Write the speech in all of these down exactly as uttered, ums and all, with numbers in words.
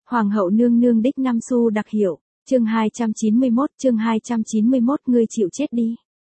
Hoàng hậu nương nương đích năm xu đặc hiệu, chương hai trăm chín mươi mốt, chương hai trăm chín mươi mốt ngươi chịu chết đi.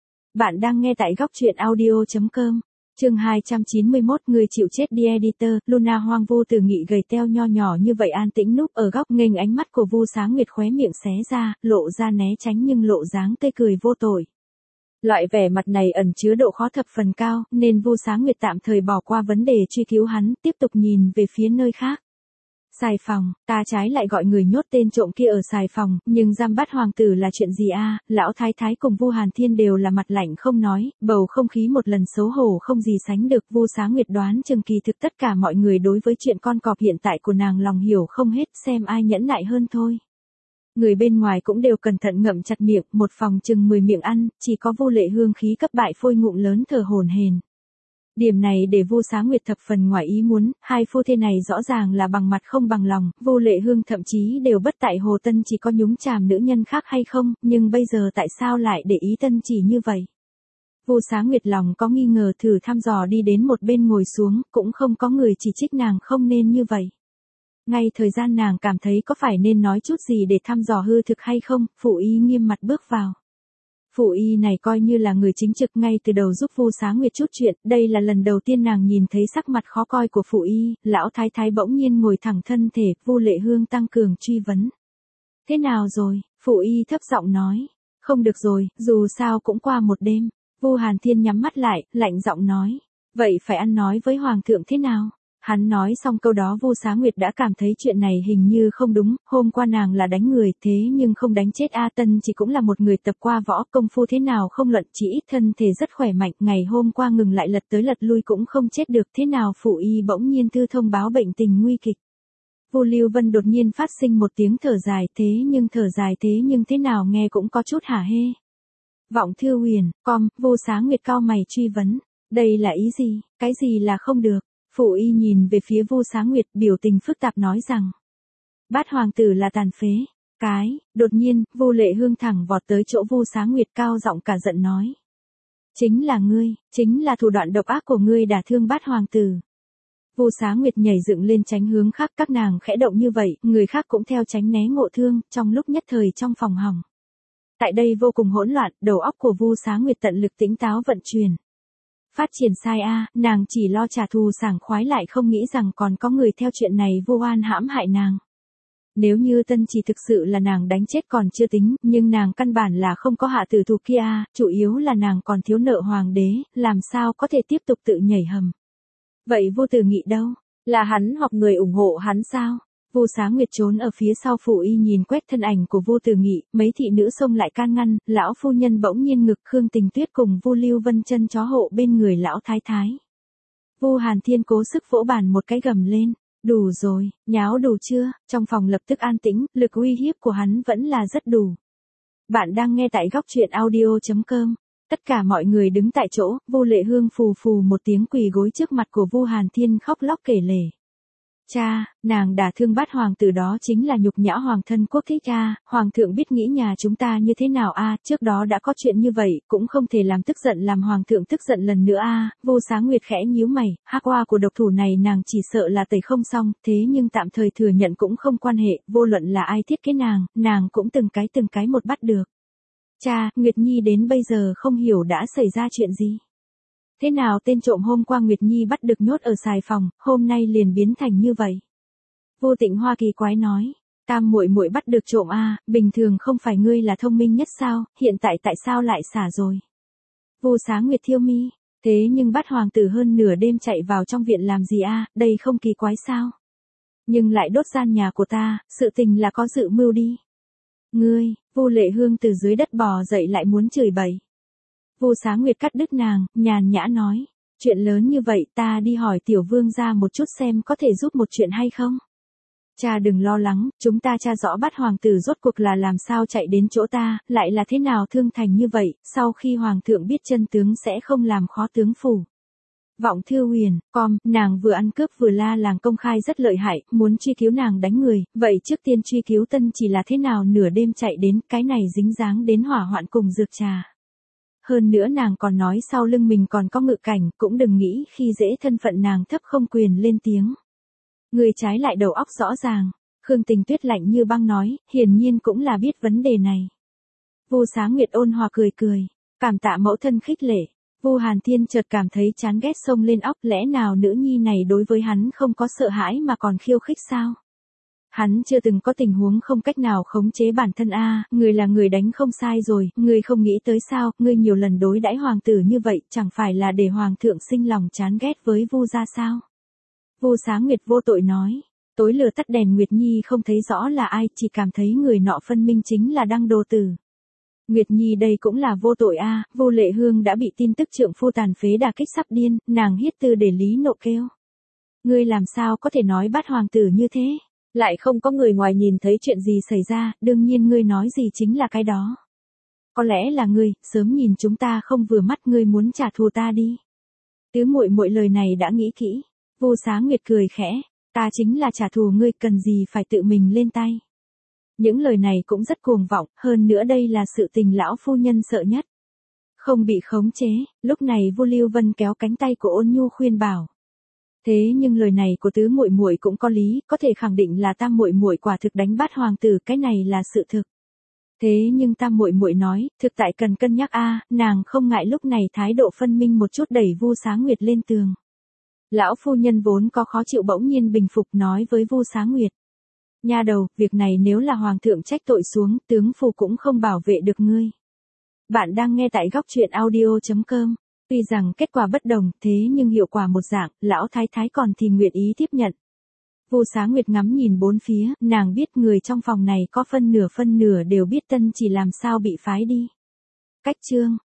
Bạn đang nghe tại góc truyện audio chấm com. Chương hai trăm chín mươi mốt người chịu chết đi editor, Luna hoang vu từ nghị gầy teo nho nhỏ như vậy an tĩnh núp ở góc nghênh ánh mắt của Vu Sáng Nguyệt khóe miệng xé ra, lộ ra né tránh nhưng lộ dáng tươi cười vô tội. Loại vẻ mặt này ẩn chứa độ khó thập phần cao, nên Vu Sáng Nguyệt tạm thời bỏ qua vấn đề truy cứu hắn, tiếp tục nhìn về phía nơi khác. Xài phòng, ta trái lại gọi người nhốt tên trộm kia ở xài phòng, nhưng giam bắt hoàng tử là chuyện gì a? À? Lão thái thái cùng Vu Hàn Thiên đều là mặt lạnh không nói, bầu không khí một lần xấu hổ không gì sánh được. Vu Sáng Nguyệt đoán chừng kỳ thực tất cả mọi người đối với chuyện con cọp hiện tại của nàng lòng hiểu không hết, xem ai nhẫn nại hơn thôi. Người bên ngoài cũng đều cẩn thận ngậm chặt miệng, một phòng chừng mười miệng ăn, chỉ có Vu Lệ Hương khí cấp bại phôi ngụm lớn thở hổn hển. Điểm này để Vu Sáng Nguyệt thập phần ngoài ý muốn, hai phu thê này rõ ràng là bằng mặt không bằng lòng, Vu Lệ Hương thậm chí đều bất tại Hồ Tân chỉ có nhúng chàm nữ nhân khác hay không, nhưng bây giờ tại sao lại để ý Tân chỉ như vậy? Vu Sáng Nguyệt lòng có nghi ngờ thử thăm dò đi đến một bên ngồi xuống, cũng không có người chỉ trích nàng không nên như vậy. Ngay thời gian nàng cảm thấy có phải nên nói chút gì để thăm dò hư thực hay không, Phụ Y nghiêm mặt bước vào. Phụ Y này coi như là người chính trực ngay từ đầu giúp Vu Sáng Nguyệt chút chuyện, đây là lần đầu tiên nàng nhìn thấy sắc mặt khó coi của Phụ Y, lão thái thái bỗng nhiên ngồi thẳng thân thể, Vu Lệ Hương tăng cường truy vấn. Thế nào rồi? Phụ Y thấp giọng nói. Không được rồi, dù sao cũng qua một đêm. Vu Hàn Thiên nhắm mắt lại, lạnh giọng nói. Vậy phải ăn nói với Hoàng thượng thế nào? Hắn nói xong câu đó Vu Sáng Nguyệt đã cảm thấy chuyện này hình như không đúng, hôm qua nàng là đánh người thế nhưng không đánh chết A Tân chỉ cũng là một người tập qua võ công phu thế nào không luận chỉ ít thân thể rất khỏe mạnh, ngày hôm qua ngừng lại lật tới lật lui cũng không chết được thế nào Phụ Y bỗng nhiên thư thông báo bệnh tình nguy kịch. Vu Lưu Vân đột nhiên phát sinh một tiếng thở dài thế nhưng thở dài thế nhưng thế nào nghe cũng có chút hả hê. Vọng Thư Huyền, com, Vu Sáng Nguyệt cau mày truy vấn, đây là ý gì, cái gì là không được? Phụ Y nhìn về phía Vu Sáng Nguyệt biểu tình phức tạp nói rằng. Bát hoàng tử là tàn phế. Cái, đột nhiên, Vu Lệ Hương thẳng vọt tới chỗ Vu Sáng Nguyệt cao giọng cả giận nói. Chính là ngươi, chính là thủ đoạn độc ác của ngươi đả thương bát hoàng tử. Vu Sáng Nguyệt nhảy dựng lên tránh hướng khác các nàng khẽ động như vậy, người khác cũng theo tránh né ngộ thương, trong lúc nhất thời trong phòng hỏng. Tại đây vô cùng hỗn loạn, đầu óc của Vu Sáng Nguyệt tận lực tĩnh táo vận chuyển. Phát triển sai a, nàng chỉ lo trả thù sảng khoái lại không nghĩ rằng còn có người theo chuyện này vô oan hãm hại nàng. Nếu như Tân chỉ thực sự là nàng đánh chết còn chưa tính, nhưng nàng căn bản là không có hạ tử thủ kia, chủ yếu là nàng còn thiếu nợ hoàng đế, làm sao có thể tiếp tục tự nhảy hầm. Vậy Vu Tử Nghị đâu? Là hắn hoặc người ủng hộ hắn sao? Vu Sáng Nguyệt trốn ở phía sau Phụ Y nhìn quét thân ảnh của Vu Tử Nghị, mấy thị nữ xông lại can ngăn, lão phu nhân bỗng nhiên ngực Khương Tình Tuyết cùng Vu Lưu Vân chân chó hộ bên người lão thái thái. Vu Hàn Thiên cố sức vỗ bàn một cái gầm lên, đủ rồi, nháo đủ chưa? Trong phòng lập tức an tĩnh, lực uy hiếp của hắn vẫn là rất đủ. Bạn đang nghe tại góc truyện audio chấm com. Tất cả mọi người đứng tại chỗ, Vu Lệ Hương phù phù một tiếng quỳ gối trước mặt của Vu Hàn Thiên khóc lóc kể lể. Cha, nàng đả thương bát hoàng tử đó chính là nhục nhã hoàng thân quốc thích cha, hoàng thượng biết nghĩ nhà chúng ta như thế nào a, trước đó đã có chuyện như vậy, cũng không thể làm tức giận làm hoàng thượng tức giận lần nữa a. Vu Sáng Nguyệt khẽ nhíu mày, hắc oa của độc thủ này nàng chỉ sợ là tẩy không xong, thế nhưng tạm thời thừa nhận cũng không quan hệ, vô luận là ai thiết kế nàng, nàng cũng từng cái từng cái một bắt được. Cha, Nguyệt Nhi đến bây giờ không hiểu đã xảy ra chuyện gì. Thế nào tên trộm hôm qua Nguyệt Nhi bắt được nhốt ở xài phòng, hôm nay liền biến thành như vậy. Vu Tịnh Hoa kỳ quái nói, tam muội muội bắt được trộm a, bình thường không phải ngươi là thông minh nhất sao, hiện tại tại sao lại xả rồi. Vu Sáng Nguyệt thiêu mi, thế nhưng bắt hoàng tử hơn nửa đêm chạy vào trong viện làm gì a, đây không kỳ quái sao. Nhưng lại đốt gian nhà của ta, sự tình là có dự mưu đi. Ngươi, Vu Lệ Hương từ dưới đất bò dậy lại muốn chửi bậy. Vu Sáng Nguyệt cắt đứt nàng, nhàn nhã nói, chuyện lớn như vậy ta đi hỏi tiểu vương ra một chút xem có thể giúp một chuyện hay không. Cha đừng lo lắng, chúng ta tra rõ bắt hoàng tử rốt cuộc là làm sao chạy đến chỗ ta, lại là thế nào thương thành như vậy, sau khi hoàng thượng biết chân tướng sẽ không làm khó tướng phủ. Vọng Thư Huyền, com, nàng vừa ăn cướp vừa la làng công khai rất lợi hại, muốn truy cứu nàng đánh người, vậy trước tiên truy cứu Tân chỉ là thế nào nửa đêm chạy đến, cái này dính dáng đến hỏa hoạn cùng dược trà. Hơn nữa nàng còn nói sau lưng mình còn có ngự cảnh, cũng đừng nghĩ khi dễ thân phận nàng thấp không quyền lên tiếng. Người trái lại đầu óc rõ ràng, Khương Tình Tuyết lạnh như băng nói, hiển nhiên cũng là biết vấn đề này. Vu Xá Nguyệt ôn hòa cười cười, cảm tạ mẫu thân khích lệ. Vu Hàn Thiên chợt cảm thấy chán ghét xông lên óc, lẽ nào nữ nhi này đối với hắn không có sợ hãi mà còn khiêu khích sao? Hắn chưa từng có tình huống không cách nào khống chế bản thân a, à, người là người đánh không sai rồi, ngươi không nghĩ tới sao, ngươi nhiều lần đối đãi hoàng tử như vậy, chẳng phải là để hoàng thượng sinh lòng chán ghét với Vu gia sao? Vu Xá Nguyệt vô tội nói, tối lửa tắt đèn Nguyệt Nhi không thấy rõ là ai, chỉ cảm thấy người nọ phân minh chính là Đăng Đồ Tử. Nguyệt Nhi đây cũng là vô tội a, à, Vu Lệ Hương đã bị tin tức trượng phu tàn phế đả kích sắp điên, nàng hiết tư để lý nộ kêu. Ngươi làm sao có thể nói bắt hoàng tử như thế? Lại không có người ngoài nhìn thấy chuyện gì xảy ra, đương nhiên ngươi nói gì chính là cái đó. Có lẽ là ngươi, sớm nhìn chúng ta không vừa mắt, ngươi muốn trả thù ta đi. Tứ muội muội lời này đã nghĩ kỹ. Vu Xá Nguyệt cười khẽ, ta chính là trả thù ngươi, cần gì phải tự mình lên tay. Những lời này cũng rất cuồng vọng, hơn nữa đây là sự tình lão phu nhân sợ nhất. Không bị khống chế, lúc này Vu Lưu Vân kéo cánh tay của Ôn Nhu khuyên bảo. Thế nhưng lời này của tứ muội muội cũng có lý, có thể khẳng định là tam muội muội quả thực đánh bắt hoàng tử, cái này là sự thực. Thế nhưng tam muội muội nói, thực tại cần cân nhắc a, à, nàng không ngại lúc này thái độ phân minh một chút đẩy Vu Xá Nguyệt lên tường. Lão phu nhân vốn có khó chịu bỗng nhiên bình phục nói với Vu Xá Nguyệt. Nha đầu, việc này nếu là hoàng thượng trách tội xuống, tướng phu cũng không bảo vệ được ngươi. Bạn đang nghe tại góc truyện audio chấm com. Tuy rằng kết quả bất đồng, thế nhưng hiệu quả một dạng, lão thái thái còn thì nguyện ý tiếp nhận. Vu Xá Nguyệt ngắm nhìn bốn phía, nàng biết người trong phòng này có phân nửa phân nửa đều biết Tân Chỉ làm sao bị phái đi. Cách chương